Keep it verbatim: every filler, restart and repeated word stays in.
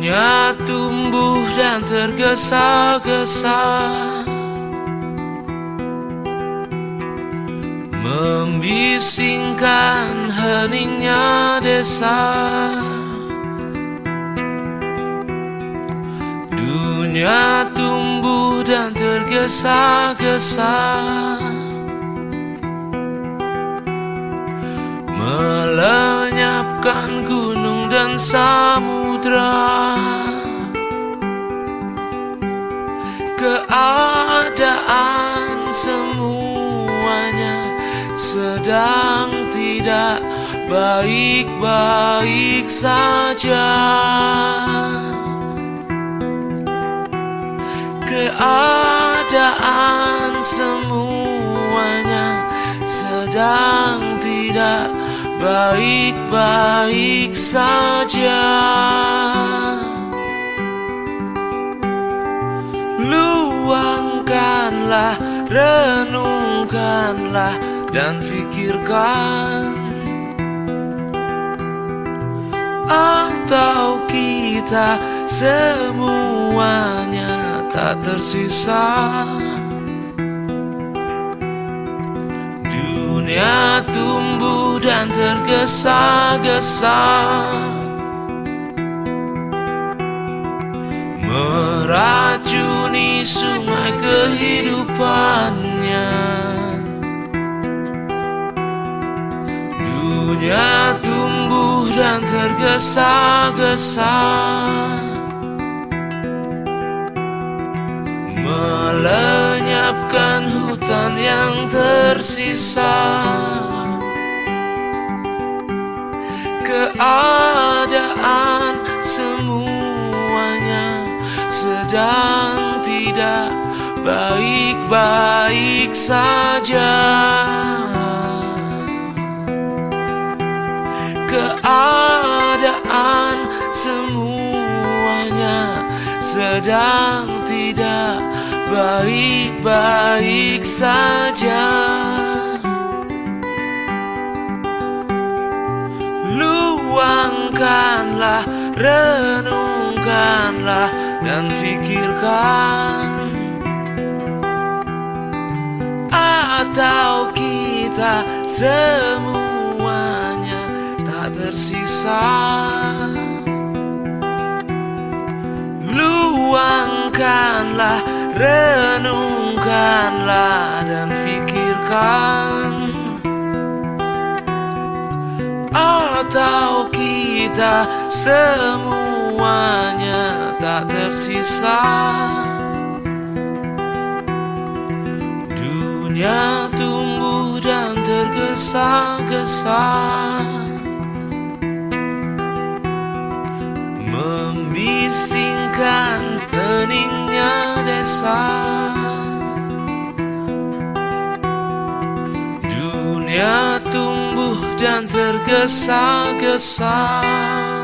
Dunia tumbuh dan tergesa-gesa, membisingkan heningnya desa. Dunia tumbuh dan tergesa-gesa, melenyapkan gunung dan samudra. Keadaan semuanya sedang tidak baik-baik saja. Keadaan semuanya sedang tidak baik-baik saja. Luangkanlah, renungkanlah, dan fikirkan. Atau kita semuanya tak tersisa. Dunia tumbuh dan tergesa-gesa, meracuni sungai kehidupannya. Dunia tumbuh dan tergesa-gesa, melenyapkan hutan yang tersisa. Keadaan semuanya sedang tidak baik-baik saja. Keadaan semuanya sedang tidak baik-baik saja. Luangkanlah, renungkanlah, dan fikirkan. Atau kita semuanya tak tersisa. Luangkanlah, renungkanlah, dan fikirkan. Atau kita semuanya tak tersisa. Dunia tumbuh dan tergesa-gesa, membisingkan heningnya desa. Dunia tumbuh dan tergesa-gesa,